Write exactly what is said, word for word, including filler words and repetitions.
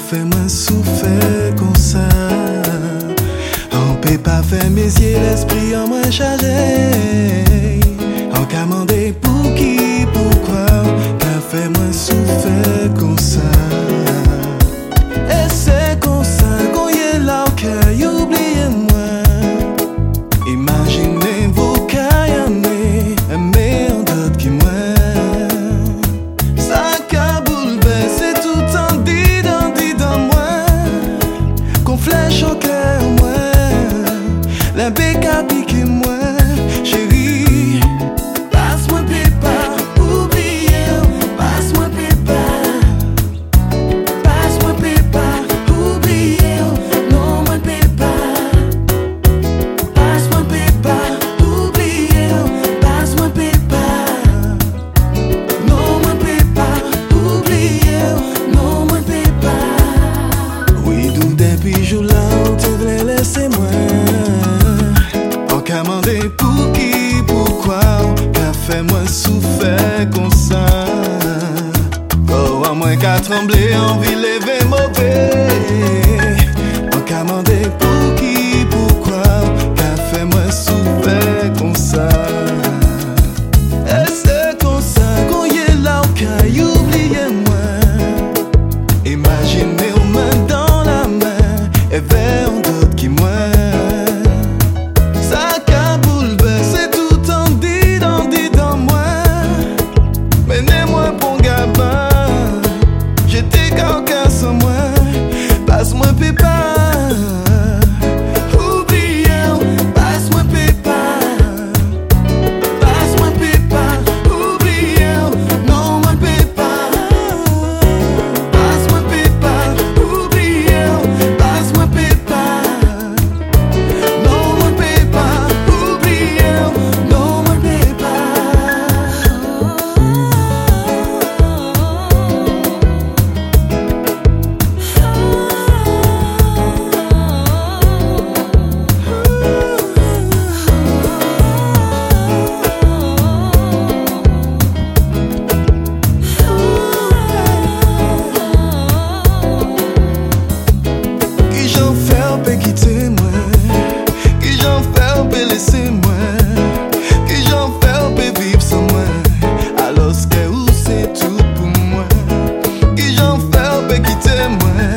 fait moi souffrir comme ça. On peut pas faire mes yeux, l'esprit en moins chargé. On qu'a demandé pour qui, pourquoi, qu'a fait moi souffrir comme ça. Et c'est comme ça qu'on y est là au cœur, oubliez-moi. Imaginez-vous qu'à aimer, aimer en d'autres qui moi. Ça qu'a bouleversé tout en dit, dans dit dans moi. Qu'on flèche au cœur moi. La bec a piqué moi, chérie. Passe-moi pépa, oubliez, passe-moi pépa. Passe-moi pépa, oubliez, non moi pépa. Passe-moi pépa, oubliez, passe-moi pépa. Non moi pépa, oubliez, non moi pépa. Oui, d'où depuis jour là, tu voulais laisser moi. Qu'a demandé pour qui, pourquoi, qu'a fait moi souffrir comme ça. Oh, à moins qu'a tremblé, envie lever mauvais. On qu'a demandé pour qui, pourquoi, qu'a fait moi souffrir comme ça. Et c'est comme ça qu'on y est là au cas, oubliez-moi. Imaginez aux mains dans la main, et vers d'autres qui moi. Passe-moi pépa, oubliez, passe-moi pépa. Passe-moi pépa, oubliez, non moi pépa. Passe-moi pépa, oubliez, passe-moi pépa. Non moi pépa, oubliez, non moi pépa. Laissez-moi, qui j'en fais, peut vivre sans moi. Alors ce que vous c'est tout pour moi. Qui j'en fais, peut quitter moi.